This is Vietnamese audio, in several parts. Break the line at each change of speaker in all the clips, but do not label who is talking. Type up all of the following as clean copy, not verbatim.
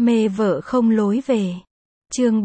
Mê vợ không lối về. Chương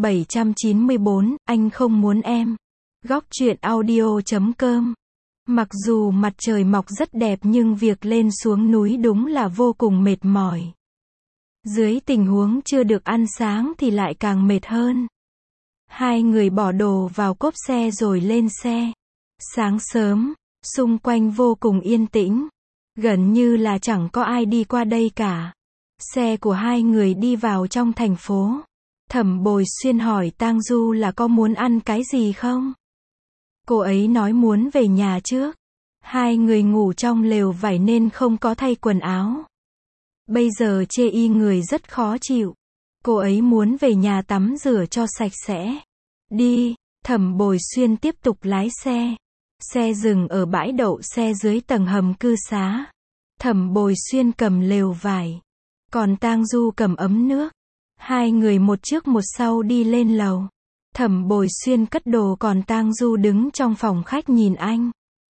794, anh không muốn em. Góc truyện audio.com. Mặc dù mặt trời mọc rất đẹp nhưng việc lên xuống núi đúng là vô cùng mệt mỏi. Dưới tình huống chưa được ăn sáng thì lại càng mệt hơn. Hai người bỏ đồ vào cốp xe rồi lên xe. Sáng sớm, xung quanh vô cùng yên tĩnh. Gần như là chẳng có ai đi qua đây cả. Xe của hai người đi vào trong thành phố. Thẩm Bồi Xuyên hỏi Tang Du là có muốn ăn cái gì không? Cô ấy nói muốn về nhà trước. Hai người ngủ trong lều vải nên không có thay quần áo. Bây giờ chê y người rất khó chịu. Cô ấy muốn về nhà tắm rửa cho sạch sẽ. Đi, Thẩm Bồi Xuyên tiếp tục lái xe. Xe dừng ở bãi đậu xe dưới tầng hầm cư xá. Thẩm Bồi Xuyên cầm lều vải. Còn Tang Du cầm ấm nước. Hai người một trước một sau đi lên lầu. Thẩm Bồi Xuyên cất đồ còn Tang Du đứng trong phòng khách nhìn anh.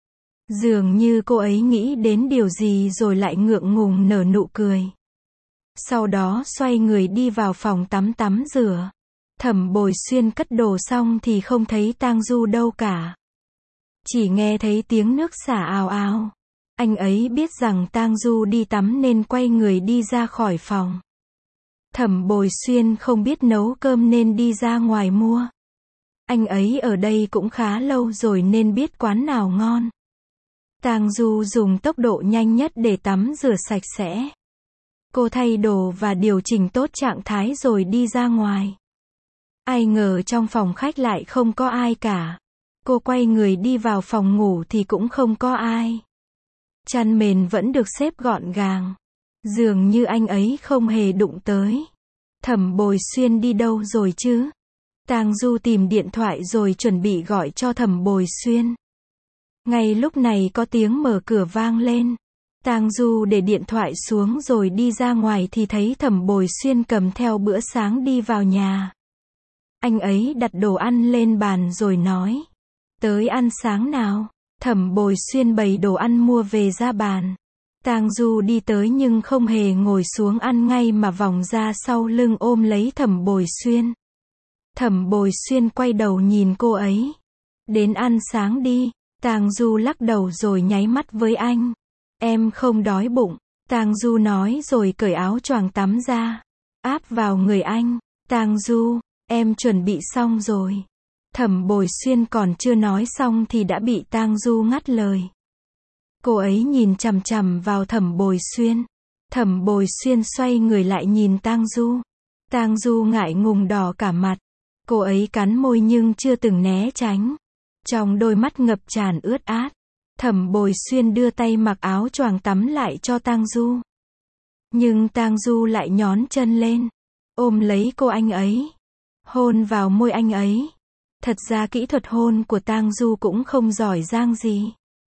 Dường như cô ấy nghĩ đến điều gì rồi lại ngượng ngùng nở nụ cười. Sau đó xoay người đi vào phòng tắm rửa. Thẩm Bồi Xuyên cất đồ xong thì không thấy Tang Du đâu cả. Chỉ nghe thấy tiếng nước xả ào ào. Anh ấy biết rằng Tang Du đi tắm nên quay người đi ra khỏi phòng. Thẩm Bồi Xuyên không biết nấu cơm nên đi ra ngoài mua. Anh ấy ở đây cũng khá lâu rồi nên biết quán nào ngon. Tang Du dùng tốc độ nhanh nhất để tắm rửa sạch sẽ. Cô thay đồ và điều chỉnh tốt trạng thái rồi đi ra ngoài. Ai ngờ trong phòng khách lại không có ai cả. Cô quay người đi vào phòng ngủ thì cũng không có ai. Chăn mền vẫn được xếp gọn gàng. Dường như anh ấy không hề đụng tới. Thẩm Bồi Xuyên đi đâu rồi chứ? Tang Du tìm điện thoại rồi chuẩn bị gọi cho Thẩm Bồi Xuyên. Ngay lúc này có tiếng mở cửa vang lên. Tang Du để điện thoại xuống rồi đi ra ngoài thì thấy Thẩm Bồi Xuyên cầm theo bữa sáng đi vào nhà. Anh ấy đặt đồ ăn lên bàn rồi nói. Tới ăn sáng nào? Thẩm Bồi Xuyên bày đồ ăn mua về ra bàn. Tang Du đi tới nhưng không hề ngồi xuống ăn ngay mà vòng ra sau lưng ôm lấy Thẩm Bồi Xuyên. Thẩm Bồi Xuyên quay đầu nhìn cô ấy. Đến ăn sáng đi. Tang Du lắc đầu rồi nháy mắt với anh. Em không đói bụng. Tang Du nói rồi cởi áo choàng tắm ra. Áp vào người anh. Tang Du, em chuẩn bị xong rồi. Thẩm Bồi Xuyên còn chưa nói xong thì đã bị Tang Du ngắt lời. Cô ấy nhìn chằm chằm vào Thẩm Bồi Xuyên. Thẩm Bồi Xuyên xoay người lại nhìn Tang Du. Tang Du ngại ngùng đỏ cả mặt. Cô ấy cắn môi nhưng chưa từng né tránh. Trong đôi mắt ngập tràn ướt át. Thẩm Bồi Xuyên đưa tay mặc áo choàng tắm lại cho Tang Du. Nhưng Tang Du lại nhón chân lên. Ôm lấy cô anh ấy. Hôn vào môi anh ấy. Thật ra kỹ thuật hôn của Tang Du cũng không giỏi giang gì.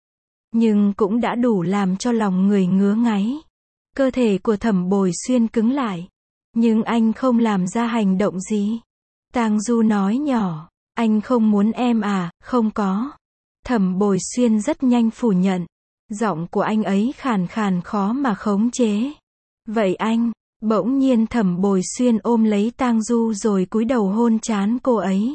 Nhưng cũng đã đủ làm cho lòng người ngứa ngáy. Cơ thể của Thẩm Bồi Xuyên cứng lại. Nhưng anh không làm ra hành động gì. Tang Du nói nhỏ. Anh không muốn em à? Không có. Thẩm Bồi Xuyên rất nhanh phủ nhận. Giọng của anh ấy khàn khàn khó mà khống chế. Vậy anh? Bỗng nhiên Thẩm Bồi Xuyên ôm lấy Tang Du rồi cúi đầu hôn trán cô ấy.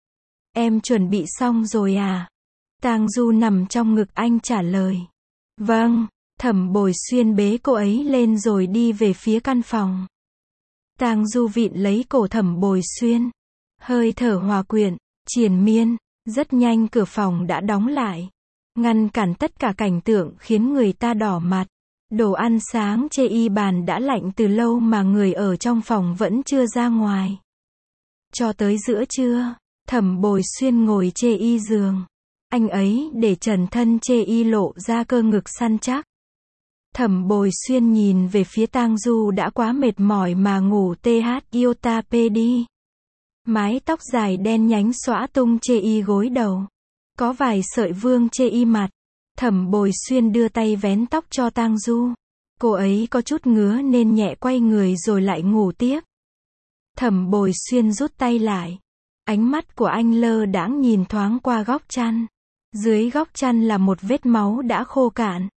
Em chuẩn bị xong rồi à? Tang Du nằm trong ngực anh trả lời. Vâng. Thẩm Bồi Xuyên bế cô ấy lên rồi đi về phía căn phòng. Tang Du vịn lấy cổ Thẩm Bồi Xuyên. Hơi thở hòa quyện, triền miên. Rất nhanh cửa phòng đã đóng lại. Ngăn cản tất cả cảnh tượng khiến người ta đỏ mặt. Đồ ăn sáng chê y bàn đã lạnh từ lâu mà người ở trong phòng vẫn chưa ra ngoài. Cho tới giữa trưa, Thẩm Bồi Xuyên ngồi chê y giường. Anh ấy để trần thân chê y lộ ra cơ ngực săn chắc. Thẩm Bồi Xuyên nhìn về phía Tang Du đã quá mệt mỏi mà ngủ iota đi. Mái tóc dài đen nhánh xõa tung chê y gối đầu. Có vài sợi vương chê y mặt. Thẩm Bồi Xuyên đưa tay vén tóc cho Tang Du. Cô ấy có chút ngứa nên nhẹ quay người rồi lại ngủ tiếp. Thẩm Bồi Xuyên rút tay lại. Ánh mắt của anh lơ đãng nhìn thoáng qua góc chăn. Dưới góc chăn là một vết máu đã khô cạn.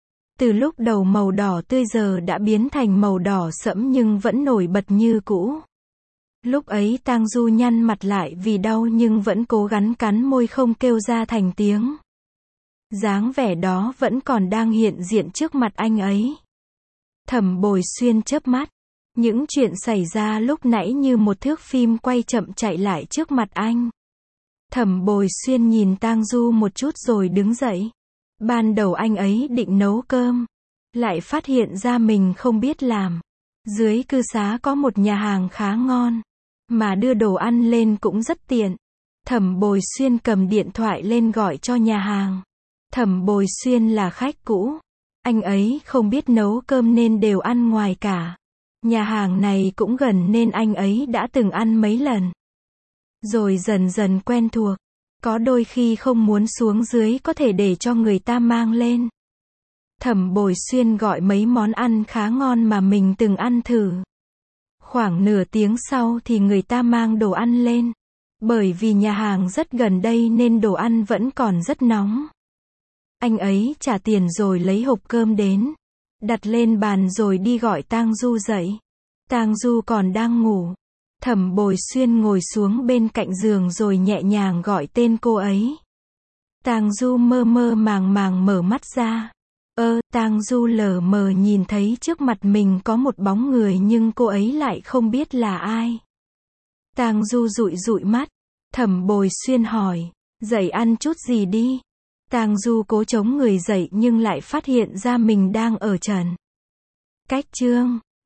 Từ lúc đầu màu đỏ tươi giờ đã biến thành màu đỏ sẫm nhưng vẫn nổi bật như cũ. Lúc ấy Tang Du nhăn mặt lại vì đau nhưng vẫn cố gắng cắn môi không kêu ra thành tiếng. Dáng vẻ đó vẫn còn đang hiện diện trước mặt anh ấy. Thẩm Bồi Xuyên chớp mắt. Những chuyện xảy ra lúc nãy như một thước phim quay chậm chạy lại trước mặt anh. Thẩm Bồi Xuyên nhìn Tang Du một chút rồi đứng dậy. Ban đầu anh ấy định nấu cơm, lại phát hiện ra mình không biết làm. Dưới cư xá có một nhà hàng khá ngon, mà đưa đồ ăn lên cũng rất tiện. Thẩm Bồi Xuyên cầm điện thoại lên gọi cho nhà hàng. Thẩm Bồi Xuyên là khách cũ. Anh ấy không biết nấu cơm nên đều ăn ngoài cả. Nhà hàng này cũng gần nên anh ấy đã từng ăn mấy lần. Rồi dần dần quen thuộc. Có đôi khi không muốn xuống dưới có thể để cho người ta mang lên. Thẩm Bồi Xuyên gọi mấy món ăn khá ngon mà mình từng ăn thử. Khoảng nửa tiếng sau thì người ta mang đồ ăn lên. Bởi vì nhà hàng rất gần đây nên đồ ăn vẫn còn rất nóng. Anh ấy trả tiền rồi lấy hộp cơm đến, đặt lên bàn rồi đi gọi Tang Du dậy. Tang Du còn đang ngủ. Thẩm Bồi Xuyên ngồi xuống bên cạnh giường rồi nhẹ nhàng gọi tên cô ấy. Tang Du mơ mơ màng màng mở mắt ra. Tang Du lờ mờ nhìn thấy trước mặt mình có một bóng người nhưng cô ấy lại không biết là ai. Tang Du dụi dụi mắt. Thẩm Bồi Xuyên hỏi, dậy ăn chút gì đi. Tang Du cố chống người dậy nhưng lại phát hiện ra mình đang ở trần. Cách chương